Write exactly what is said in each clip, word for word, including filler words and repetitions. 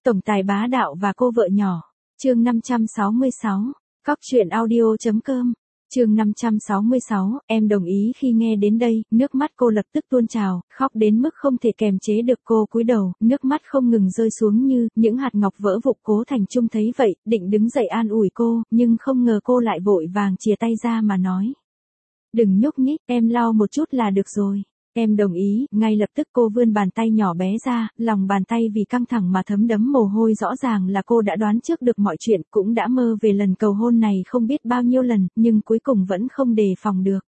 Tổng tài bá đạo và cô vợ nhỏ. Chương năm trăm sáu mươi sáu. Cóc truyện audio.com. Chương năm trăm sáu mươi sáu, em đồng ý. Khi nghe đến đây, nước mắt cô lập tức tuôn trào, khóc đến mức không thể kềm chế được. Cô cúi đầu, nước mắt không ngừng rơi xuống như những hạt ngọc vỡ vụn. Cố Thành Trung thấy vậy, định đứng dậy an ủi cô, nhưng không ngờ cô lại vội vàng chìa tay ra mà nói: "Đừng nhúc nhích, em lau một chút là được rồi." Em đồng ý. Ngay lập tức cô vươn bàn tay nhỏ bé ra, lòng bàn tay vì căng thẳng mà thấm đẫm mồ hôi. Rõ ràng là cô đã đoán trước được mọi chuyện, cũng đã mơ về lần cầu hôn này không biết bao nhiêu lần, nhưng cuối cùng vẫn không đề phòng được.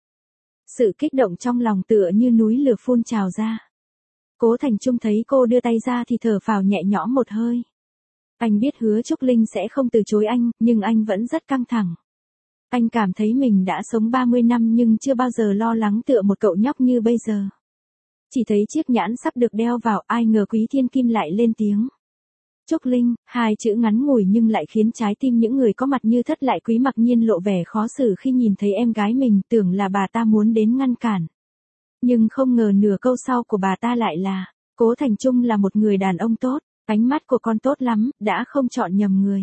Sự kích động trong lòng tựa như núi lửa phun trào ra. Cố Thành Trung thấy cô đưa tay ra thì thở phào nhẹ nhõm một hơi. Anh biết Hứa Trúc Linh sẽ không từ chối anh, nhưng anh vẫn rất căng thẳng. Anh cảm thấy mình đã sống ba mươi năm nhưng chưa bao giờ lo lắng tựa một cậu nhóc như bây giờ. Chỉ thấy chiếc nhẫn sắp được đeo vào, ai ngờ Quý Thiên Kim lại lên tiếng: "Trúc Linh." Hai chữ ngắn ngủi nhưng lại khiến trái tim những người có mặt như Thất Lại Quý mặc nhiên lộ vẻ khó xử khi nhìn thấy em gái mình, tưởng là bà ta muốn đến ngăn cản. Nhưng không ngờ nửa câu sau của bà ta lại là: "Cố Thành Trung là một người đàn ông tốt, ánh mắt của con tốt lắm, đã không chọn nhầm người.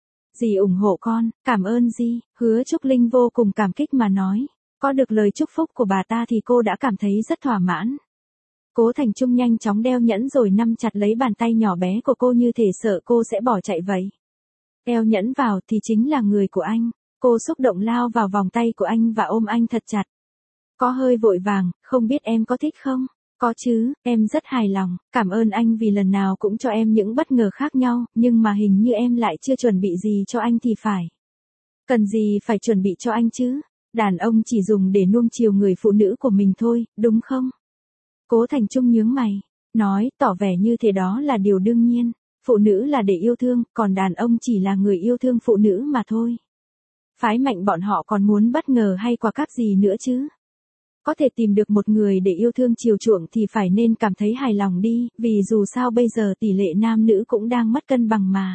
Dì ủng hộ con." "Cảm ơn dì." Hứa Trúc Linh vô cùng cảm kích mà nói. Có được lời chúc phúc của bà ta thì cô đã cảm thấy rất thỏa mãn. Cố Thành Trung nhanh chóng đeo nhẫn rồi nắm chặt lấy bàn tay nhỏ bé của cô như thể sợ cô sẽ bỏ chạy vậy. Đeo nhẫn vào thì chính là người của anh. Cô xúc động lao vào vòng tay của anh và ôm anh thật chặt. Có hơi vội vàng, "Không biết em có thích không?" "Có chứ, em rất hài lòng, cảm ơn anh vì lần nào cũng cho em những bất ngờ khác nhau, nhưng mà hình như em lại chưa chuẩn bị gì cho anh thì phải." "Cần gì phải chuẩn bị cho anh chứ? Đàn ông chỉ dùng để nuông chiều người phụ nữ của mình thôi, đúng không?" Cố Thành Trung nhướng mày, nói, tỏ vẻ như thế đó là điều đương nhiên. Phụ nữ là để yêu thương, còn đàn ông chỉ là người yêu thương phụ nữ mà thôi. Phái mạnh bọn họ còn muốn bất ngờ hay quà cáp gì nữa chứ? Có thể tìm được một người để yêu thương chiều chuộng thì phải nên cảm thấy hài lòng đi, vì dù sao bây giờ tỷ lệ nam nữ cũng đang mất cân bằng mà.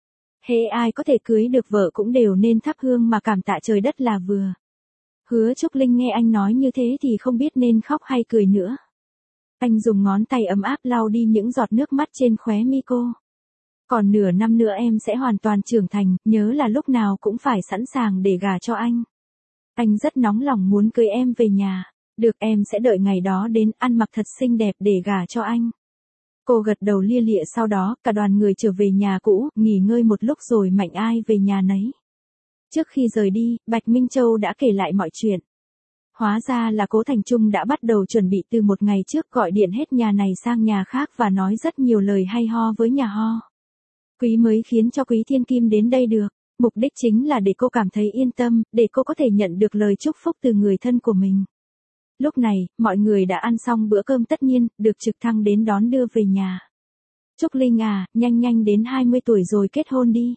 Hễ ai có thể cưới được vợ cũng đều nên thắp hương mà cảm tạ trời đất là vừa. Hứa Trúc Linh nghe anh nói như thế thì không biết nên khóc hay cười nữa. Anh dùng ngón tay ấm áp lau đi những giọt nước mắt trên khóe mi cô. "Còn nửa năm nữa em sẽ hoàn toàn trưởng thành, nhớ là lúc nào cũng phải sẵn sàng để gả cho anh. Anh rất nóng lòng muốn cưới em về nhà. Được, em sẽ đợi ngày đó đến, ăn mặc thật xinh đẹp để gả cho anh." Cô gật đầu lia lịa, sau đó cả đoàn người trở về nhà cũ, nghỉ ngơi một lúc rồi mạnh ai về nhà nấy. Trước khi rời đi, Bạch Minh Châu đã kể lại mọi chuyện. Hóa ra là Cố Thành Trung đã bắt đầu chuẩn bị từ một ngày trước, gọi điện hết nhà này sang nhà khác và nói rất nhiều lời hay ho với nhà ho. Quý mới khiến cho Quý Thiên Kim đến đây được. Mục đích chính là để cô cảm thấy yên tâm, để cô có thể nhận được lời chúc phúc từ người thân của mình. Lúc này, mọi người đã ăn xong bữa cơm tất niên, được trực thăng đến đón đưa về nhà. "Trúc Linh à, nhanh nhanh đến hai mươi tuổi rồi kết hôn đi."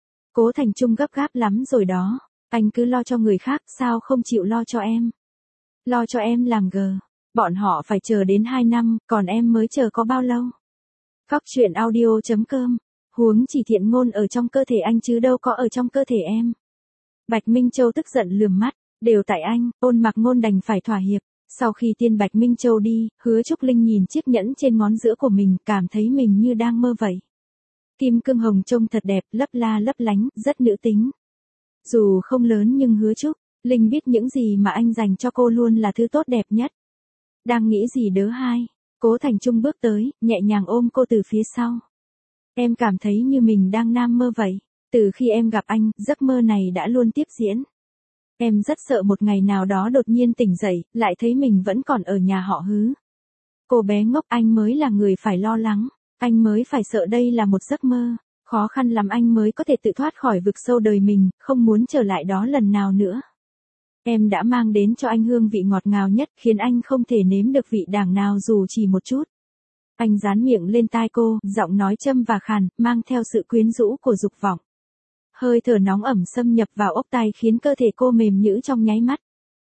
Cố Thành Trung gấp gáp lắm rồi đó. "Anh cứ lo cho người khác, sao không chịu lo cho em?" "Lo cho em làm gờ. Bọn họ phải chờ đến hai năm, còn em mới chờ có bao lâu?" Cóc truyện audio.com. Huống chỉ thiện ngôn ở trong cơ thể anh chứ đâu có ở trong cơ thể em. Bạch Minh Châu tức giận lườm mắt. "Đều tại anh." Ôn Mặc Ngôn đành phải thỏa hiệp. Sau khi tiên Bạch Minh Châu đi, Hứa Trúc Linh nhìn chiếc nhẫn trên ngón giữa của mình, cảm thấy mình như đang mơ vậy. Kim cương hồng trông thật đẹp, lấp la lấp lánh, rất nữ tính. Dù không lớn nhưng Hứa Trúc Linh biết những gì mà anh dành cho cô luôn là thứ tốt đẹp nhất. Đang nghĩ gì đớ hai, Cố Thành Trung bước tới, nhẹ nhàng ôm cô từ phía sau. "Em cảm thấy như mình đang nam mơ vậy. Từ khi em gặp anh, giấc mơ này đã luôn tiếp diễn. Em rất sợ một ngày nào đó đột nhiên tỉnh dậy, lại thấy mình vẫn còn ở nhà họ Hứa." "Cô bé ngốc, anh mới là người phải lo lắng. Anh mới phải sợ đây là một giấc mơ. Khó khăn lắm anh mới có thể tự thoát khỏi vực sâu đời mình, không muốn trở lại đó lần nào nữa. Em đã mang đến cho anh hương vị ngọt ngào nhất, khiến anh không thể nếm được vị đàng nào dù chỉ một chút." Anh dán miệng lên tai cô, giọng nói châm và khàn, mang theo sự quyến rũ của dục vọng. Hơi thở nóng ẩm xâm nhập vào ốc tai khiến cơ thể cô mềm nhũn trong nháy mắt.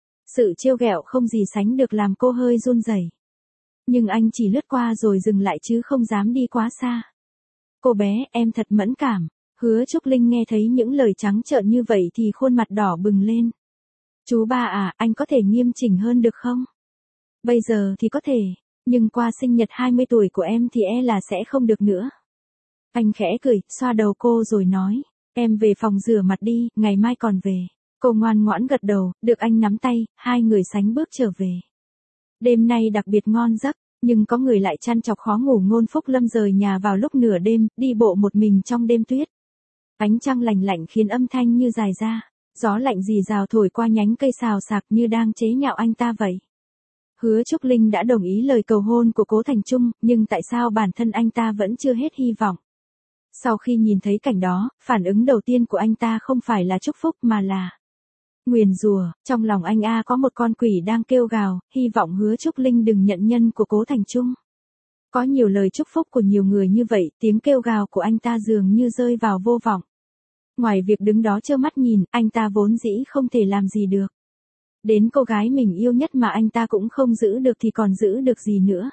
Sự trêu ghẹo không gì sánh được làm cô hơi run rẩy. Nhưng anh chỉ lướt qua rồi dừng lại chứ không dám đi quá xa. "Cô bé, em thật mẫn cảm." Hứa Trúc Linh nghe thấy những lời trắng trợn như vậy thì khuôn mặt đỏ bừng lên. "Chú ba à, anh có thể nghiêm chỉnh hơn được không? Bây giờ thì có thể, nhưng qua sinh nhật hai mươi tuổi của em thì e là sẽ không được nữa." Anh khẽ cười, xoa đầu cô rồi nói, em về phòng rửa mặt đi, ngày mai còn về. Cô ngoan ngoãn gật đầu, được anh nắm tay, hai người sánh bước trở về. Đêm nay đặc biệt ngon giấc, nhưng có người lại trăn trọc khó ngủ. Ngôn Phúc Lâm rời nhà vào lúc nửa đêm, đi bộ một mình trong đêm tuyết. Ánh trăng lành lạnh khiến âm thanh như dài ra, gió lạnh rì rào thổi qua nhánh cây xào xạc như đang chế nhạo anh ta vậy. Hứa Trúc Linh đã đồng ý lời cầu hôn của Cố Thành Trung, nhưng tại sao bản thân anh ta vẫn chưa hết hy vọng? Sau khi nhìn thấy cảnh đó, phản ứng đầu tiên của anh ta không phải là chúc phúc mà là nguyền rủa. Trong lòng anh A có một con quỷ đang kêu gào, hy vọng Hứa Trúc Linh đừng nhận nhân của Cố Thành Trung. Có nhiều lời chúc phúc của nhiều người như vậy, tiếng kêu gào của anh ta dường như rơi vào vô vọng. Ngoài việc đứng đó trơ mắt nhìn, anh ta vốn dĩ không thể làm gì được. Đến cô gái mình yêu nhất mà anh ta cũng không giữ được thì còn giữ được gì nữa.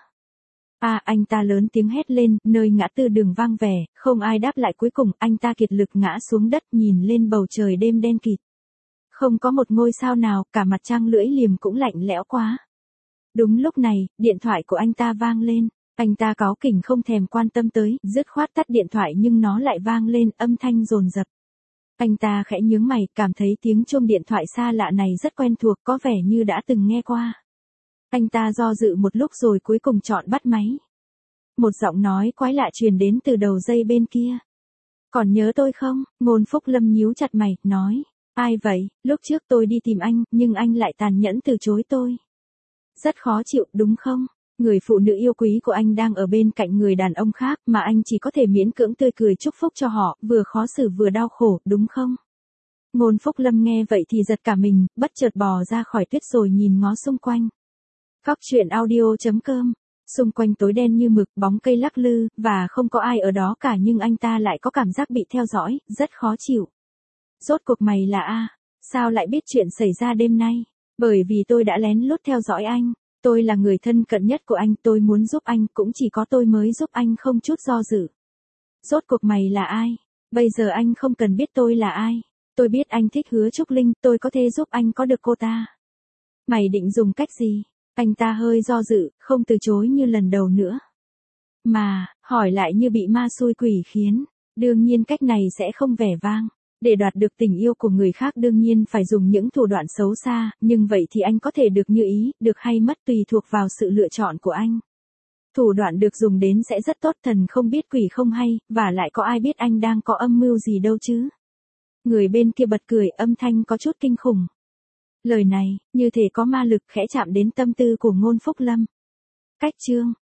À, anh ta lớn tiếng hét lên, nơi ngã tư đường vang vẻ, không ai đáp lại. Cuối cùng anh ta kiệt lực ngã xuống đất, nhìn lên bầu trời đêm đen kịt. Không có một ngôi sao nào, cả mặt trăng lưỡi liềm cũng lạnh lẽo quá. Đúng lúc này, điện thoại của anh ta vang lên. Anh ta cáu kỉnh không thèm quan tâm tới, dứt khoát tắt điện thoại nhưng nó lại vang lên, âm thanh dồn dập. Anh ta khẽ nhướng mày, cảm thấy tiếng chuông điện thoại xa lạ này rất quen thuộc, có vẻ như đã từng nghe qua. Anh ta do dự một lúc rồi cuối cùng chọn bắt máy. Một giọng nói quái lạ truyền đến từ đầu dây bên kia. Còn nhớ tôi không? Ngôn Phúc Lâm nhíu chặt mày, nói. Ai vậy? Lúc trước tôi đi tìm anh, nhưng anh lại tàn nhẫn từ chối tôi. Rất khó chịu, đúng không? Người phụ nữ yêu quý của anh đang ở bên cạnh người đàn ông khác mà anh chỉ có thể miễn cưỡng tươi cười chúc phúc cho họ, vừa khó xử vừa đau khổ, đúng không? Ngôn Phúc Lâm nghe vậy thì giật cả mình, bất chợt bò ra khỏi tuyết rồi nhìn ngó xung quanh. Góc truyện audio chấm com. Xung quanh tối đen như mực, bóng cây lắc lư, và không có ai ở đó cả, nhưng anh ta lại có cảm giác bị theo dõi, rất khó chịu. Rốt cuộc mày là A? Sao lại biết chuyện xảy ra đêm nay? Bởi vì tôi đã lén lút theo dõi anh. Tôi là người thân cận nhất của anh, tôi muốn giúp anh, cũng chỉ có tôi mới giúp anh không chút do dự. Rốt cuộc mày là ai? Bây giờ anh không cần biết tôi là ai. Tôi biết anh thích Hứa Trúc Linh, tôi có thể giúp anh có được cô ta. Mày định dùng cách gì? Anh ta hơi do dự, không từ chối như lần đầu nữa. Mà, hỏi lại như bị ma xui quỷ khiến. Đương nhiên cách này sẽ không vẻ vang. Để đoạt được tình yêu của người khác đương nhiên phải dùng những thủ đoạn xấu xa, nhưng vậy thì anh có thể được như ý, được hay mất tùy thuộc vào sự lựa chọn của anh. Thủ đoạn được dùng đến sẽ rất tốt, thần không biết quỷ không hay, và lại có ai biết anh đang có âm mưu gì đâu chứ. Người bên kia bật cười, âm thanh có chút kinh khủng. Lời này, như thể có ma lực khẽ chạm đến tâm tư của Ngôn Phúc Lâm. Cách chương